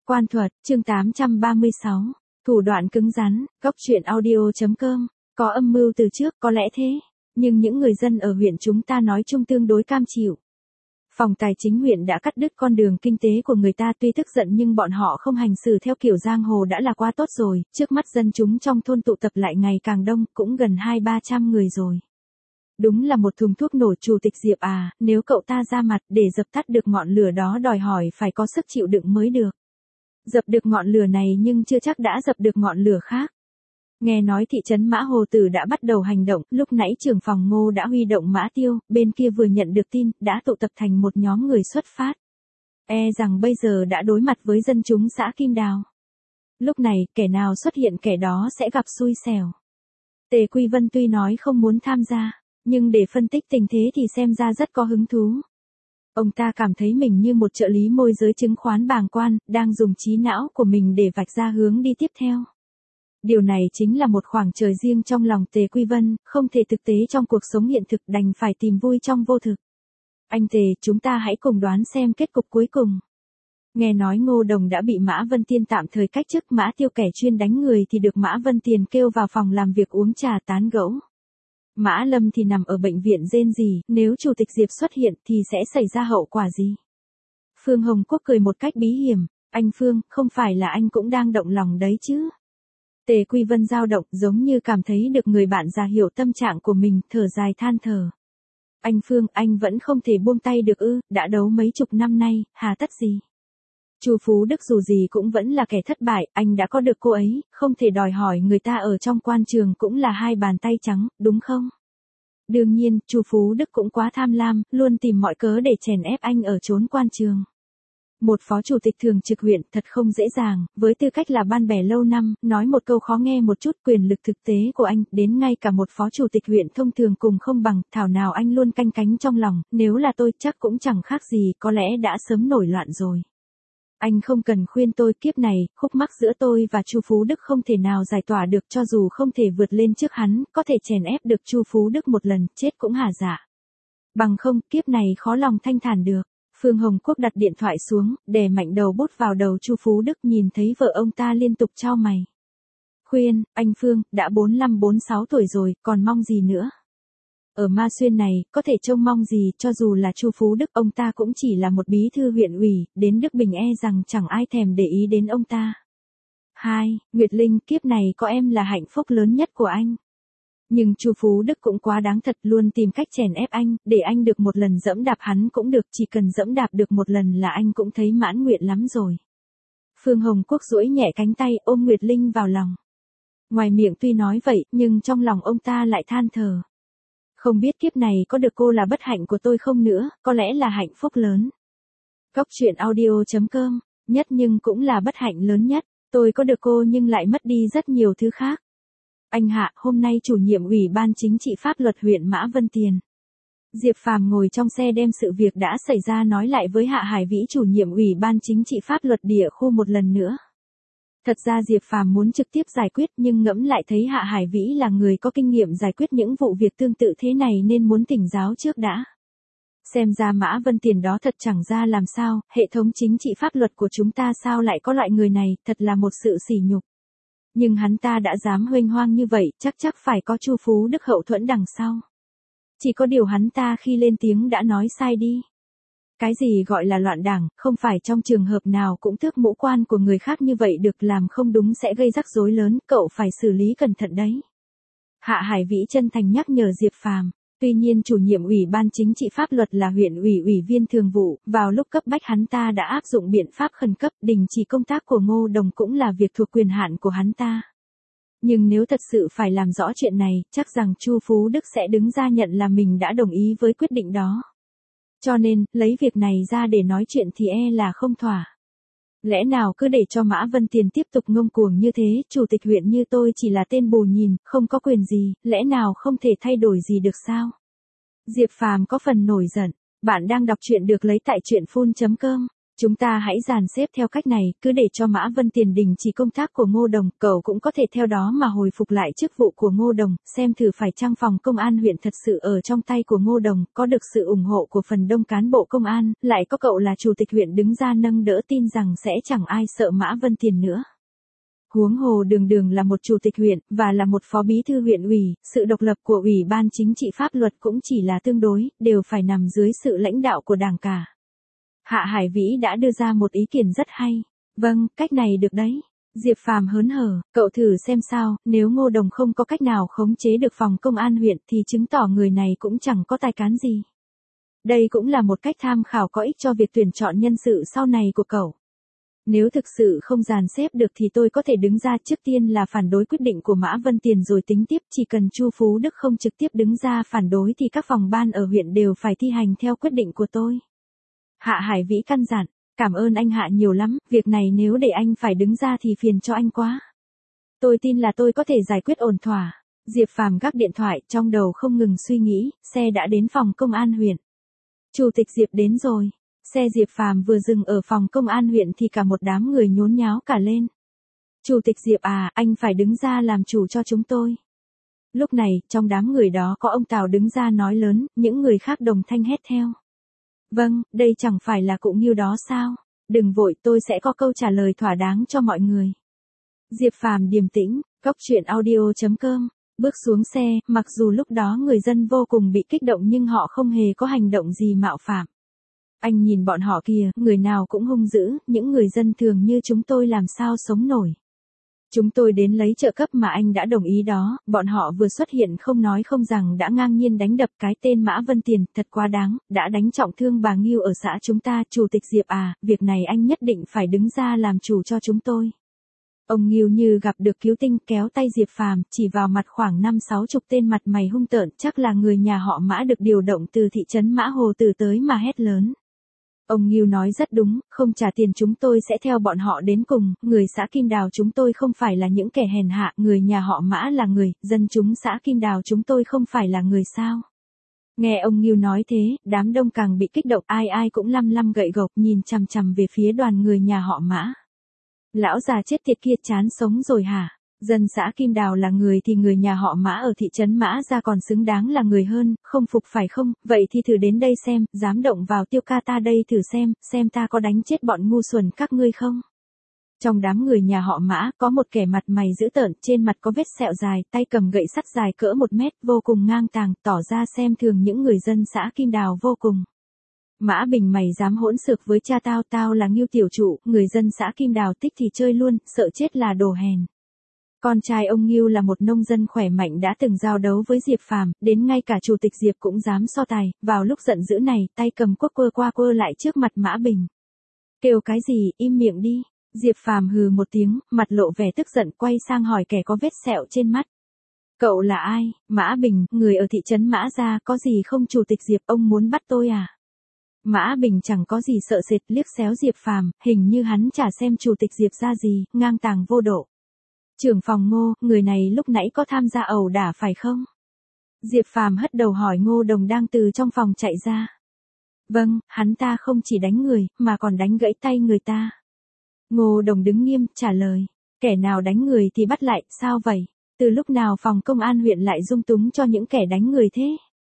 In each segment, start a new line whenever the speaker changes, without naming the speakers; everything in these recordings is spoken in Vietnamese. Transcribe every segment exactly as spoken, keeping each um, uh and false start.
Quan thuật, chương tám trăm ba mươi sáu. Thủ đoạn cứng rắn, góc truyện audio.com. Có âm mưu từ trước, có lẽ thế. Nhưng những người dân ở huyện chúng ta nói chung tương đối cam chịu. Phòng tài chính huyện đã cắt đứt con đường kinh tế của người ta, tuy tức giận nhưng bọn họ không hành xử theo kiểu giang hồ đã là quá tốt rồi. Trước mắt dân chúng trong thôn tụ tập lại ngày càng đông, cũng gần hai ba trăm người rồi. Đúng là một thùng thuốc nổ. Chủ tịch Diệp à, nếu cậu ta ra mặt để dập tắt được ngọn lửa đó đòi hỏi phải có sức chịu đựng mới được. Dập được ngọn lửa này nhưng chưa chắc đã dập được ngọn lửa khác. Nghe nói thị trấn Mã Hồ Tử đã bắt đầu hành động, lúc nãy trưởng phòng Ngô đã huy động Mã Tiêu, bên kia vừa nhận được tin, đã tụ tập thành một nhóm người xuất phát. E rằng bây giờ đã đối mặt với dân chúng xã Kim Đào. Lúc này, kẻ nào xuất hiện kẻ đó sẽ gặp xui xẻo. Tề Quy Vân tuy nói không muốn tham gia, nhưng để phân tích tình thế thì xem ra rất có hứng thú. Ông ta cảm thấy mình như một trợ lý môi giới chứng khoán bàng quan, đang dùng trí não của mình để vạch ra hướng đi tiếp theo. Điều này chính là một khoảng trời riêng trong lòng Tề Quy Vân, không thể thực tế trong cuộc sống hiện thực, đành phải tìm vui trong vô thực. Anh Tề, chúng ta hãy cùng đoán xem kết cục cuối cùng. Nghe nói Ngô Đồng đã bị Mã Vân Tiên tạm thời cách chức, Mã Tiêu kẻ chuyên đánh người thì được Mã Vân Tiền kêu vào phòng làm việc uống trà tán gẫu. Mã Lâm thì nằm ở bệnh viện rên rỉ, nếu Chủ tịch Diệp xuất hiện thì sẽ xảy ra hậu quả gì? Phương Hồng Quốc cười một cách bí hiểm, anh Phương, không phải là anh cũng đang động lòng đấy chứ? Tề Quy Vân dao động, giống như cảm thấy được người bạn già hiểu tâm trạng của mình, thở dài than thở. Anh Phương, anh vẫn không thể buông tay được ư, đã đấu mấy chục năm nay, hà tất gì? Chu Phú Đức dù gì cũng vẫn là kẻ thất bại, anh đã có được cô ấy, không thể đòi hỏi người ta ở trong quan trường cũng là hai bàn tay trắng, đúng không? Đương nhiên, Chu Phú Đức cũng quá tham lam, luôn tìm mọi cớ để chèn ép anh ở chốn quan trường. Một phó chủ tịch thường trực huyện thật không dễ dàng, với tư cách là ban bè lâu năm, nói một câu khó nghe một chút, quyền lực thực tế của anh, đến ngay cả một phó chủ tịch huyện thông thường cùng không bằng, thảo nào anh luôn canh cánh trong lòng, nếu là tôi chắc cũng chẳng khác gì, có lẽ đã sớm nổi loạn rồi. Anh không cần khuyên tôi, kiếp này, khúc mắc giữa tôi và Chu Phú Đức không thể nào giải tỏa được, cho dù không thể vượt lên trước hắn, có thể chèn ép được Chu Phú Đức một lần, chết cũng hả dạ. Bằng không, kiếp này khó lòng thanh thản được. Phương Hồng Quốc đặt điện thoại xuống, đè mạnh đầu bút vào đầu Chu Phú Đức, nhìn thấy vợ ông ta liên tục chau mày. Khuyên, anh Phương, đã bốn lăm bốn sáu tuổi rồi, còn mong gì nữa? Ở Ma Xuyên này, có thể trông mong gì, cho dù là Chu Phú Đức, ông ta cũng chỉ là một bí thư huyện ủy, đến Đức Bình e rằng chẳng ai thèm để ý đến ông ta. Hai, Nguyệt Linh, kiếp này có em là hạnh phúc lớn nhất của anh. Nhưng Chu Phú Đức cũng quá đáng thật, luôn tìm cách chèn ép anh, để anh được một lần dẫm đạp hắn cũng được, chỉ cần dẫm đạp được một lần là anh cũng thấy mãn nguyện lắm rồi. Phương Hồng Quốc duỗi nhẹ cánh tay, ôm Nguyệt Linh vào lòng. Ngoài miệng tuy nói vậy, nhưng trong lòng ông ta lại than thở. Không biết kiếp này có được cô là bất hạnh của tôi không nữa, có lẽ là hạnh phúc lớn. Góc truyện audio.com, nhất nhưng cũng là bất hạnh lớn nhất, tôi có được cô nhưng lại mất đi rất nhiều thứ khác. Anh Hạ, hôm nay chủ nhiệm Ủy ban Chính trị Pháp luật huyện Mã Vân Tiền. Diệp Phàm ngồi trong xe đem sự việc đã xảy ra nói lại với Hạ Hải Vĩ, chủ nhiệm Ủy ban Chính trị Pháp luật địa khu một lần nữa. Thật ra Diệp Phàm muốn trực tiếp giải quyết, nhưng ngẫm lại thấy Hạ Hải Vĩ là người có kinh nghiệm giải quyết những vụ việc tương tự thế này nên muốn thỉnh giáo trước đã. Xem ra Mã Vân Tiền đó thật chẳng ra làm sao, hệ thống chính trị pháp luật của chúng ta sao lại có loại người này, thật là một sự sỉ nhục. Nhưng hắn ta đã dám huênh hoang như vậy, chắc chắc phải có Chu Phú Đức hậu thuẫn đằng sau. Chỉ có điều hắn ta khi lên tiếng đã nói sai đi. Cái gì gọi là loạn đảng, không phải trong trường hợp nào cũng tước mũ quan của người khác như vậy được, làm không đúng sẽ gây rắc rối lớn, cậu phải xử lý cẩn thận đấy. Hạ Hải Vĩ chân thành nhắc nhở Diệp Phàm. Tuy nhiên chủ nhiệm Ủy ban Chính trị Pháp luật là huyện ủy ủy viên thường vụ, vào lúc cấp bách hắn ta đã áp dụng biện pháp khẩn cấp, đình chỉ công tác của Ngô Đồng cũng là việc thuộc quyền hạn của hắn ta. Nhưng nếu thật sự phải làm rõ chuyện này, chắc rằng Chu Phú Đức sẽ đứng ra nhận là mình đã đồng ý với quyết định đó. Cho nên, lấy việc này ra để nói chuyện thì e là không thỏa. Lẽ nào cứ để cho Mã Vân Tiền tiếp tục ngông cuồng như thế, chủ tịch huyện như tôi chỉ là tên bù nhìn, không có quyền gì, lẽ nào không thể thay đổi gì được sao? Diệp Phàm có phần nổi giận. Bạn đang đọc truyện được lấy tại truyện phun chấm com. Chúng ta hãy dàn xếp theo cách này, cứ để cho Mã Vân Tiền đình chỉ công tác của Ngô Đồng, cậu cũng có thể theo đó mà hồi phục lại chức vụ của Ngô Đồng, xem thử phải chăng phòng công an huyện thật sự ở trong tay của Ngô Đồng, có được sự ủng hộ của phần đông cán bộ công an, lại có cậu là chủ tịch huyện đứng ra nâng đỡ, tin rằng sẽ chẳng ai sợ Mã Vân Tiền nữa. Huống hồ Đường Đường là một chủ tịch huyện, và là một phó bí thư huyện ủy, sự độc lập của Ủy ban chính trị pháp luật cũng chỉ là tương đối, đều phải nằm dưới sự lãnh đạo của đảng cả. Hạ Hải Vĩ đã đưa ra một ý kiến rất hay. Vâng, cách này được đấy. Diệp Phàm hớn hở, cậu thử xem sao, nếu Ngô Đồng không có cách nào khống chế được phòng công an huyện thì chứng tỏ người này cũng chẳng có tài cán gì. Đây cũng là một cách tham khảo có ích cho việc tuyển chọn nhân sự sau này của cậu. Nếu thực sự không dàn xếp được thì tôi có thể đứng ra, trước tiên là phản đối quyết định của Mã Vân Tiền rồi tính tiếp, chỉ cần Chu Phú Đức không trực tiếp đứng ra phản đối thì các phòng ban ở huyện đều phải thi hành theo quyết định của tôi. Hạ Hải Vĩ căn dặn, cảm ơn anh Hạ nhiều lắm, việc này nếu để anh phải đứng ra thì phiền cho anh quá. Tôi tin là tôi có thể giải quyết ổn thỏa. Diệp Phàm gác điện thoại, trong đầu không ngừng suy nghĩ, xe đã đến phòng công an huyện. Chủ tịch Diệp đến rồi. Xe Diệp Phàm vừa dừng ở phòng công an huyện thì cả một đám người nhốn nháo cả lên. Chủ tịch Diệp à, anh phải đứng ra làm chủ cho chúng tôi. Lúc này, trong đám người đó có ông Tào đứng ra nói lớn, những người khác đồng thanh hét theo. Vâng, đây chẳng phải là cụ Nghiêu đó sao? Đừng vội, tôi sẽ có câu trả lời thỏa đáng cho mọi người. Diệp Phàm điềm tĩnh, cốc truyện audio chấm com. Bước xuống xe, mặc dù lúc đó người dân vô cùng bị kích động nhưng họ không hề có hành động gì mạo phạm. Anh nhìn bọn họ kìa, người nào cũng hung dữ, những người dân thường như chúng tôi làm sao sống nổi. Chúng tôi đến lấy trợ cấp mà anh đã đồng ý đó, bọn họ vừa xuất hiện không nói không rằng đã ngang nhiên đánh đập cái tên Mã Vân Tiền, thật quá đáng, đã đánh trọng thương bà Nghiêu ở xã chúng ta. Chủ tịch Diệp à, việc này anh nhất định phải đứng ra làm chủ cho chúng tôi. Ông Nghiêu như gặp được cứu tinh, kéo tay Diệp Phàm, chỉ vào mặt khoảng năm sáu chục tên mặt mày hung tợn, chắc là người nhà họ Mã được điều động từ thị trấn Mã Hồ Tử tới mà hét lớn. Ông Nghiêu nói rất đúng, không trả tiền chúng tôi sẽ theo bọn họ đến cùng, người xã Kim Đào chúng tôi không phải là những kẻ hèn hạ, người nhà họ Mã là người, dân chúng xã Kim Đào chúng tôi không phải là người sao. Nghe ông Nghiêu nói thế, đám đông càng bị kích động, ai ai cũng lăm lăm gậy gộc nhìn chằm chằm về phía đoàn người nhà họ Mã. Lão già chết tiệt kia chán sống rồi hả? Dân xã Kim Đào là người thì người nhà họ Mã ở thị trấn Mã Gia còn xứng đáng là người hơn, không phục phải không? Vậy thì thử đến đây xem, dám động vào Tiêu ca ta đây thử xem, xem ta có đánh chết bọn ngu xuẩn các ngươi không? Trong đám người nhà họ Mã, có một kẻ mặt mày dữ tợn, trên mặt có vết sẹo dài, tay cầm gậy sắt dài cỡ một mét, vô cùng ngang tàng, tỏ ra xem thường những người dân xã Kim Đào vô cùng. Mã Bình mày dám hỗn xược với cha tao, tao là Nghiêu tiểu trụ, người dân xã Kim Đào tích thì chơi luôn, sợ chết là đồ hèn. Con trai ông Nghiêu là một nông dân khỏe mạnh đã từng giao đấu với Diệp Phàm, đến ngay cả chủ tịch Diệp cũng dám so tài, vào lúc giận dữ này, tay cầm cuốc quơ qua quơ lại trước mặt Mã Bình. Kêu cái gì, im miệng đi. Diệp Phàm hừ một tiếng, mặt lộ vẻ tức giận, quay sang hỏi kẻ có vết sẹo trên mắt. Cậu là ai? Mã Bình, người ở thị trấn Mã Gia, có gì không chủ tịch Diệp, ông muốn bắt tôi à? Mã Bình chẳng có gì sợ sệt, liếc xéo Diệp Phàm, hình như hắn chả xem chủ tịch Diệp ra gì, ngang tàng vô độ. Trưởng phòng Ngô, người này lúc nãy có tham gia ẩu đả phải không? Diệp Phàm hất đầu hỏi Ngô Đồng đang từ trong phòng chạy ra. Vâng, hắn ta không chỉ đánh người, mà còn đánh gãy tay người ta. Ngô Đồng đứng nghiêm, trả lời. Kẻ nào đánh người thì bắt lại, sao vậy? Từ lúc nào phòng công an huyện lại dung túng cho những kẻ đánh người thế?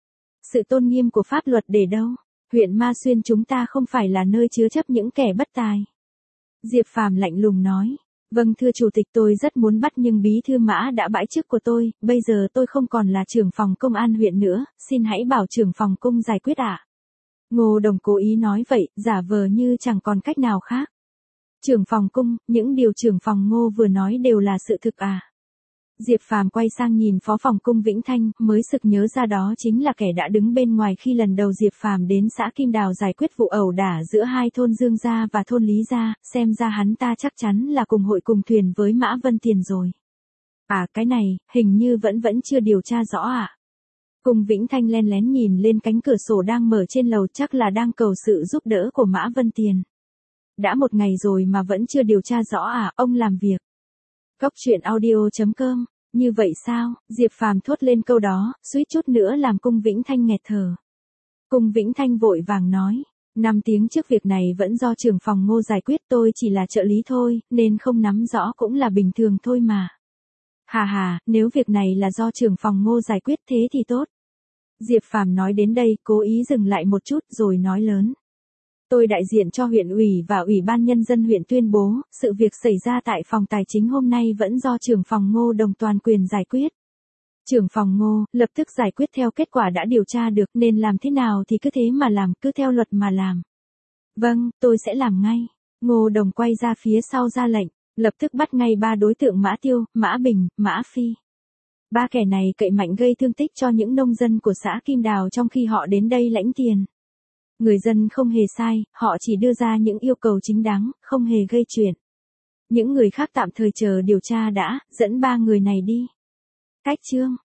Sự tôn nghiêm của pháp luật để đâu? Huyện Ma Xuyên chúng ta không phải là nơi chứa chấp những kẻ bất tài. Diệp Phàm lạnh lùng nói. Vâng thưa chủ tịch, tôi rất muốn bắt nhưng bí thư Mã đã bãi chức của tôi, bây giờ tôi không còn là trưởng phòng công an huyện nữa, xin hãy bảo trưởng phòng cung giải quyết ạ. À? Ngô Đồng cố ý nói vậy, giả vờ như chẳng còn cách nào khác. Trưởng phòng cung, những điều trưởng phòng Ngô vừa nói đều là sự thực à? Diệp Phàm quay sang nhìn phó phòng cung Vĩnh Thanh, mới sực nhớ ra đó chính là kẻ đã đứng bên ngoài khi lần đầu Diệp Phàm đến xã Kim Đào giải quyết vụ ẩu đả giữa hai thôn Dương Gia và thôn Lý Gia, xem ra hắn ta chắc chắn là cùng hội cùng thuyền với Mã Vân Tiền rồi. À cái này, hình như vẫn vẫn chưa điều tra rõ ạ. À? Cung Vĩnh Thanh len lén nhìn lên cánh cửa sổ đang mở trên lầu, chắc là đang cầu sự giúp đỡ của Mã Vân Tiền. Đã một ngày rồi mà vẫn chưa điều tra rõ à, ông làm việc. Cốc truyện audio chấm com. Như vậy sao? Diệp Phàm thốt lên câu đó, suýt chút nữa làm Cung Vĩnh Thanh nghẹt thở. Cung Vĩnh Thanh vội vàng nói. Năm tiếng trước việc này vẫn do trưởng phòng Ngô giải quyết, tôi chỉ là trợ lý thôi, nên không nắm rõ cũng là bình thường thôi mà. Hà hà, nếu việc này là do trưởng phòng Ngô giải quyết thế thì tốt. Diệp Phàm nói đến đây, cố ý dừng lại một chút rồi nói lớn. Tôi đại diện cho huyện ủy và ủy ban nhân dân huyện tuyên bố, sự việc xảy ra tại phòng tài chính hôm nay vẫn do trưởng phòng Ngô Đồng toàn quyền giải quyết. Trưởng phòng Ngô, lập tức giải quyết theo kết quả đã điều tra được, nên làm thế nào thì cứ thế mà làm, cứ theo luật mà làm. Vâng, tôi sẽ làm ngay. Ngô Đồng quay ra phía sau ra lệnh, lập tức bắt ngay ba đối tượng Mã Tiêu, Mã Bình, Mã Phi. Ba kẻ này cậy mạnh gây thương tích cho những nông dân của xã Kim Đào trong khi họ đến đây lãnh tiền. Người dân không hề sai, họ chỉ đưa ra những yêu cầu chính đáng, không hề gây chuyện. Những người khác tạm thời chờ điều tra đã, dẫn ba người này đi. Cách chương